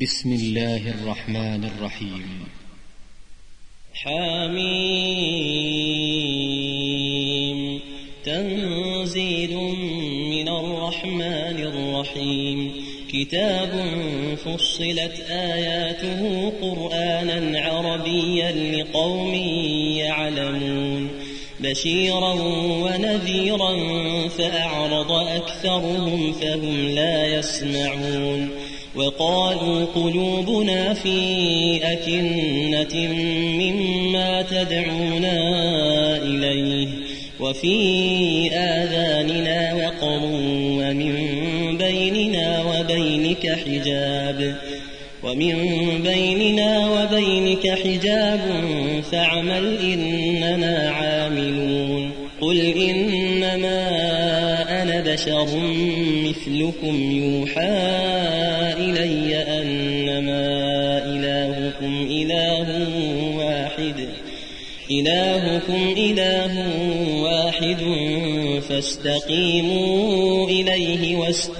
بسم الله الرحمن الرحيم. حميم. تنزيل من الرحمن الرحيم. كتاب فصلت آياته قرآنا عربيا لقوم يعلمون بشيرا ونذيرا فأعرض أكثرهم فهم لا يسمعون وقالوا قلوبنا في أكنة مما تدعونا إليه وفي آذاننا وقر ومن بيننا وبينك حجاب فاعمل إننا عاملون قل إنما أنا بشر مثلكم يوحى إلي أنما إلهكم إله واحد فاستقيموا إليه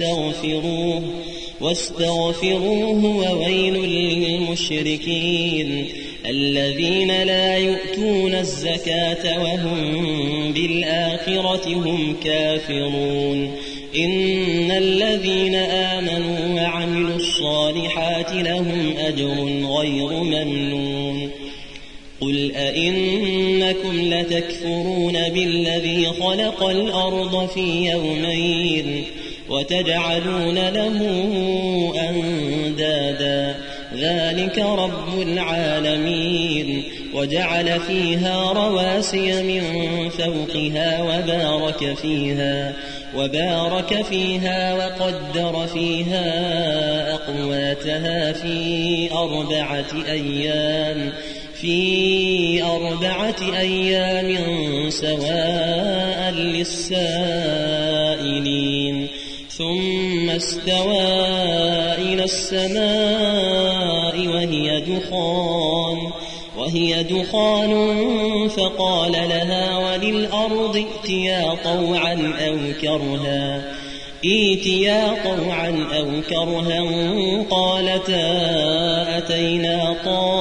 واستغفروه وويل للمشركين الذين لا يؤتون الزكاة وهم بالآخرة هم كافرون إن الذين آمنوا وعملوا الصالحات لهم أجر غير ممنون قل أئنكم لتكفرون بالذي خلق الأرض في يومين وتجعلون له أندادا ذلك رب العالمين وجعل فيها رواسي من فوقها وبارك فيها وقدر فيها أقواتها في 4 أيام سواء للسائلين ثم استوى إلى السماء وهي دخان فقال لها وللأرض ائتيا طوعا أو كرها قالتا أتينا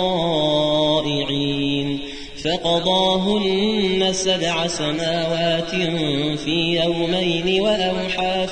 طائعين فقضاهن 7 سماوات في يومين وأوحى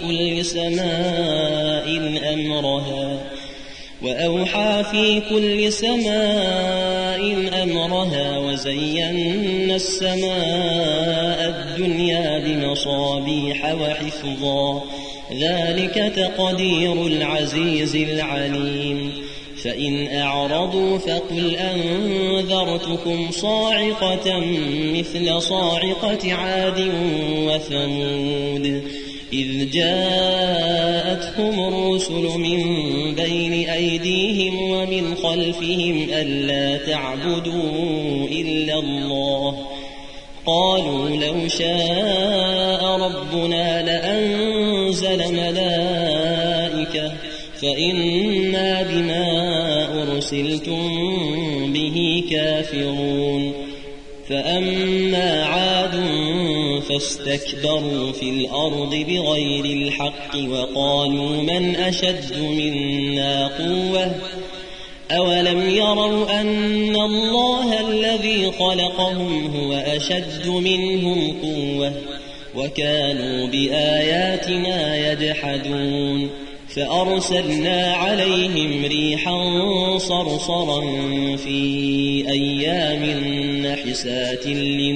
في كل سماء أمرها وزينا السماء الدنيا بمصابيح وحفظا ذلك تقدير العزيز العليم فإن أعرضوا فقل أنذرتكم صاعقة مثل صاعقة عاد وثمود إذ جاءتهم الرسل من بين أيديهم ومن خلفهم ألا تعبدوا إلا الله قالوا لو شاء ربنا لأنزل ملائكة فإنا بما أرسلتم به كافرون فأما عاد فاستكبروا في الأرض بغير الحق وقالوا من أشد منا قوة أولم يروا أن الله الذي خلقهم هو أشد منهم قوة وكانوا بآياتنا يجحدون فأرسلنا عليهم ريحا صرصرا في أيام نحسات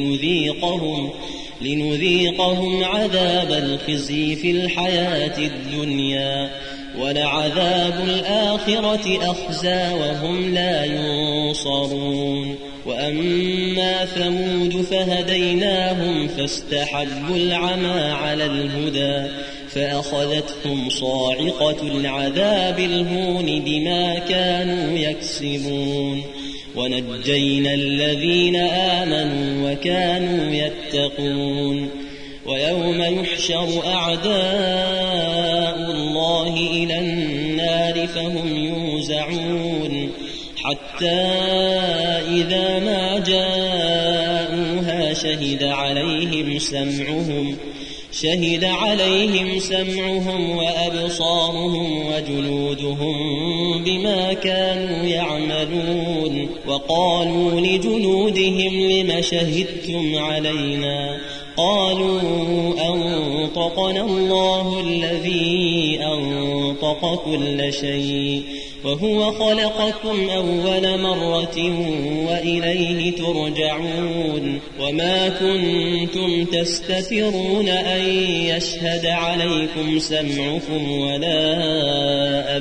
لنذيقهم عذاب الخزي في الحياة الدنيا ولعذاب الآخرة أخزى وهم لا ينصرون وأما ثمود فهديناهم فاستحبوا العمى على الهدى فأخذتهم صاعقة العذاب الهون بما كانوا يكسبون ونجينا الذين آمنوا وكانوا يتقون ويوم يحشر أعداء الله إلى النار فهم يوزعون حتى إذا ما جاءوها شهد شهد عليهم سمعهم وأبصارهم وجلودهم بما كانوا يعملون. وقالوا لجلودهم لم شهدتم علينا؟ قالوا أنطقنا الله الذي أنطق كل شيء وهو خلقكم أول مرة وإليه ترجعون. وما كنتم تستترون أن يشهد عليكم سمعكم ولا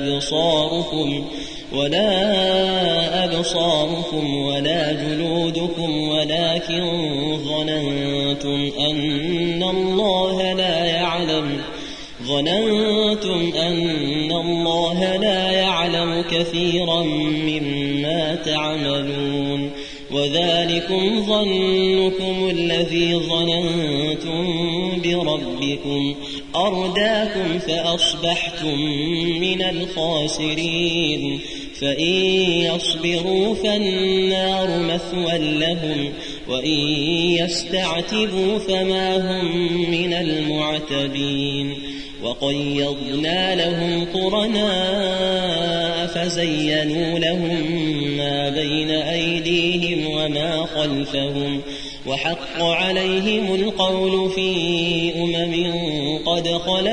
أبصاركم ولا جلودكم ولكن ظننتم أن الله لا يعلم كثيرا مما تعملون. وذلكم ظنكم الذي ظننتم بربكم أرداكم فأصبحتم من الخاسرين. فإن يصبروا فالنار مثوى لهم وإن يستعتبوا فما هم من المعتبين. وقيضنا لهم قرناء فزينوا لهم ما بين أيديهم وما خلفهم وحق عليهم القول في قد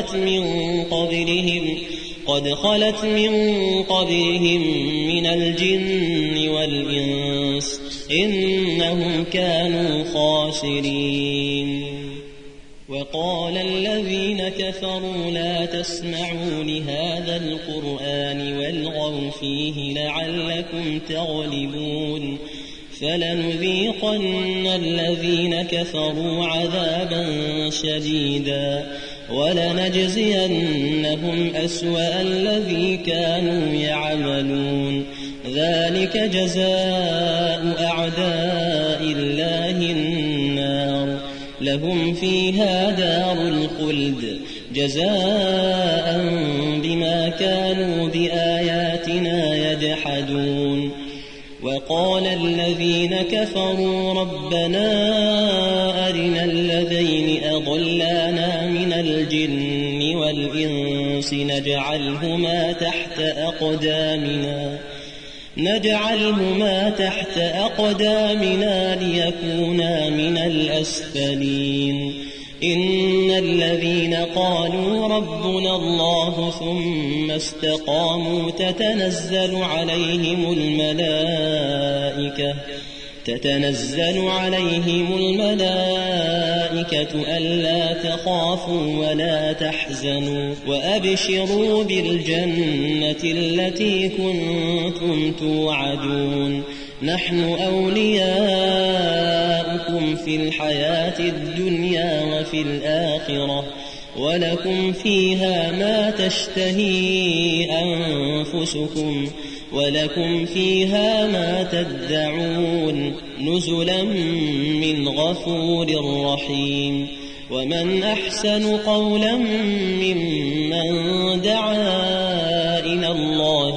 خلت من قبلهم من الجن والإنس إنهم كانوا خاسرين. وقال الذين كفروا لا تسمعوا لهذا القرآن والغوا فيه لعلكم تغلبون. فلنذيقن الذين كفروا عذابا شديدا ولنجزينهم أسوأ الذي كانوا يعملون. ذلك جزاء أعداء الله النار لهم فيها دار الخلد جزاء بما كانوا بآياتنا يجحدون. وقال الذين كفروا ربنا أرنا الذين أضلانا من الجن والإنس نجعلهما تحت أقدامنا ليكونا من الأسفلين. إن الذين قالوا ربنا الله ثم استقاموا تتنزل عليهم الملائكة ألا تخافوا ولا تحزنوا وأبشروا بالجنة التي كنتم توعدون. نحن أولياؤكم في الحياة الدنيا وفي الآخرة ولكم فيها ما تشتهي أنفسكم ولكم فيها ما تدعون نزلا من غفور رحيم. ومن أحسن قولا ممن دعا إلى الله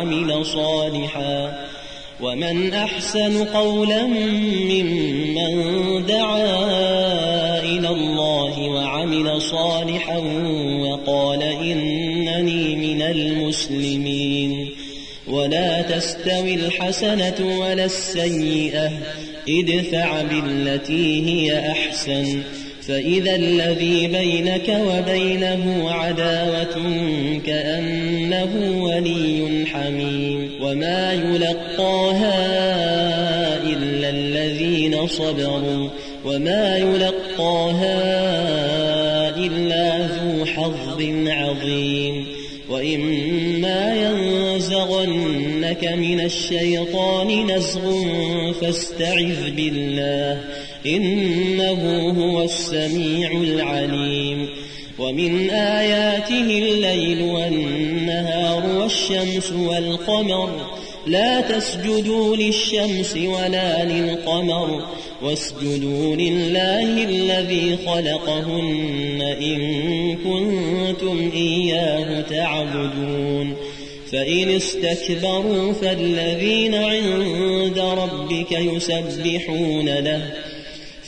وعمل صالحا وقال إنني من المسلمين. ولا تستوي الحسنة ولا السيئة ادفع بالتي هي أحسن فإذا الذي بينك وبينه عداوة كأنه ولي حميم. وما يلقاها إلا الذين صبروا وما يلقاها إلا ذو حظ عظيم. وإما ينزغنك من الشيطان نزغ فاستعذ بالله إنه هو السميع العليم. ومن آياته الليل والنهار والشمس والقمر لا تسجدوا للشمس ولا للقمر واسجدوا لله الذي خلقهن إن كنتم إياه تعبدون. فإن استكبروا فالذين عند ربك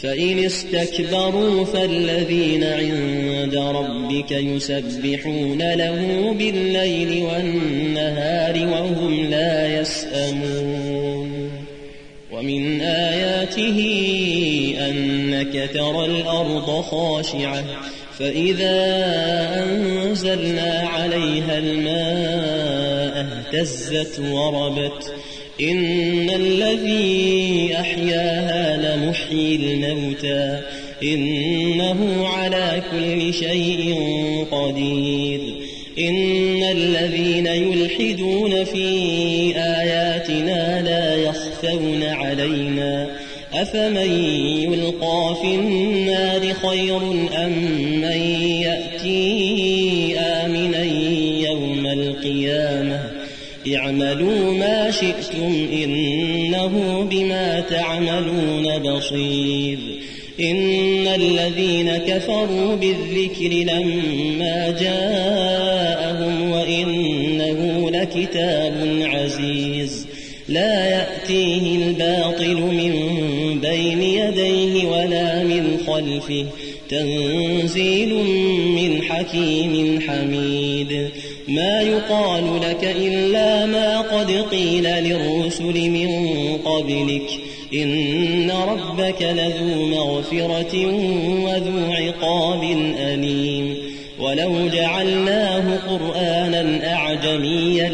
فإن استكبروا فالذين عند ربك يسبحون له بالليل والنهار وهم لا يسأمون ومن آياته أنك ترى الأرض خاشعة فإذا أنزلنا عليها الماء اهتزت وربت إن الذي أحياها لمحيي الموتى إنه على كل شيء قدير إن الذين يلحدون في آياتنا لا يخفون علينا أفمن يلقى في النار خير أم من يأتي آمنا يوم القيامة اعملوا ما شئتم إنه بما تعملون بصير إن الذين كفروا بالذكر لما جاءهم وإنه لكتاب عزيز لا يأتيه الباطل من بين يديه ولا من خلفه تنزيل من حكيم حميد ما يقال لك إلا ما قد قيل للرسل من قبلك إن ربك لذو مغفرة وذو عقاب أليم ولو جعلناه قرآنا أعجميا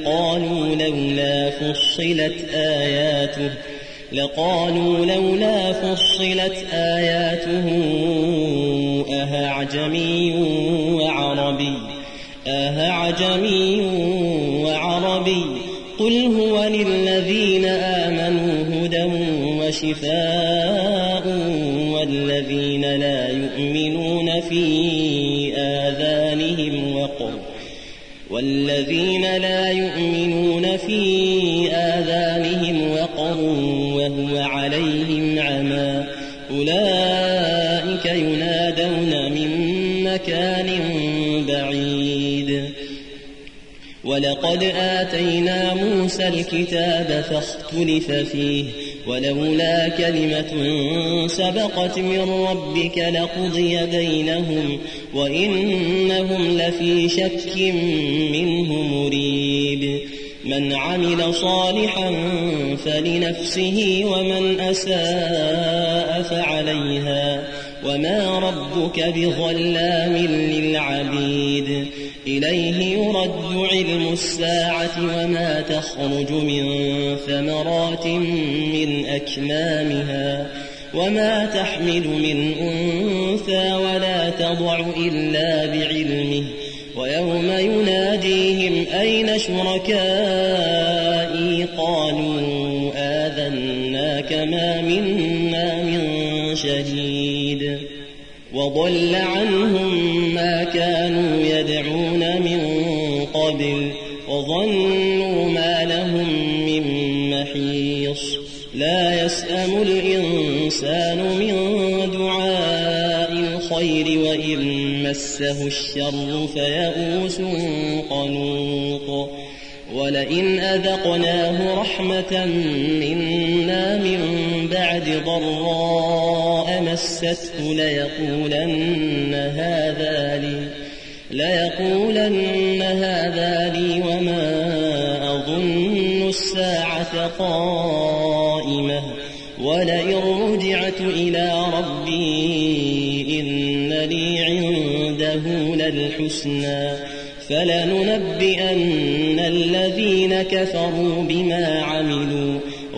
لقالوا لولا فصلت آياته أهعجمي وعربي قل هو للذين آمنوا هدى وشفاء والذين لا يؤمنون في آذانهم وقر وهو عليهم عمى أولئك ينادون من مكان بعيد ولقد آتينا موسى الكتاب فاختلف فيه ولولا كلمة سبقت من ربك لقضي بينهم وإنهم لفي شك منه مريب من عمل صالحا فلنفسه ومن أساء فعليها وما ربك بظلام للعبيد إليه يرد علم الساعة وما تخرج من ثمرات من أكمامها وما تحمل من أنثى ولا تضع إلا بعلمه ويوم يناديهم أين شركائي قالوا آذناك ما منا من شهيد وضل عنهم ما كانوا يدعون من قبل وظنوا ما لهم من محيص لا يسأم الإنسان من دعاء الخير وإن مسه الشر فيئوس قنوط ولئن أذقناه رحمة منا من بعد ضراء مسته ليقولن هذا لي وما أظن الساعة قائمة ولئن رجعت إلى ربي إن لي عنده للحسنى فلننبئن الذين كفروا بما عملوا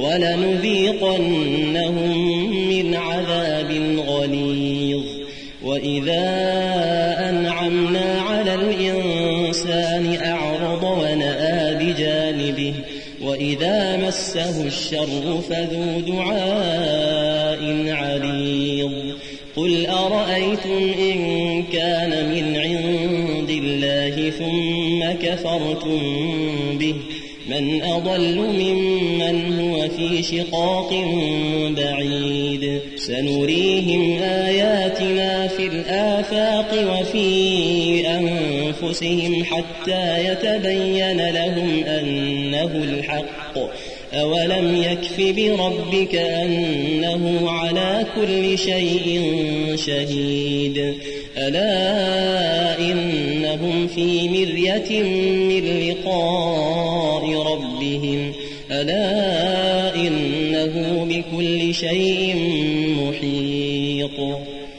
ولنذيقنهم من عذاب غليظ وإذا أنعمنا على الإنسان أعرض ونأى بجانبه وإذا مسه الشر فذو دعاء عريض قل أرأيتم إن كان من عند الله ثم كفرتم به من أضل ممن هو في شقاق بعيد سنريهم آياتنا في الآفاق وفي أنفسهم حتى يتبين لهم أنه الحق أولم يكف بربك أنه على كل شيء شهيد ألا إنهم في مرية من لقاء ربهم ألا إنه بكل شيء محيط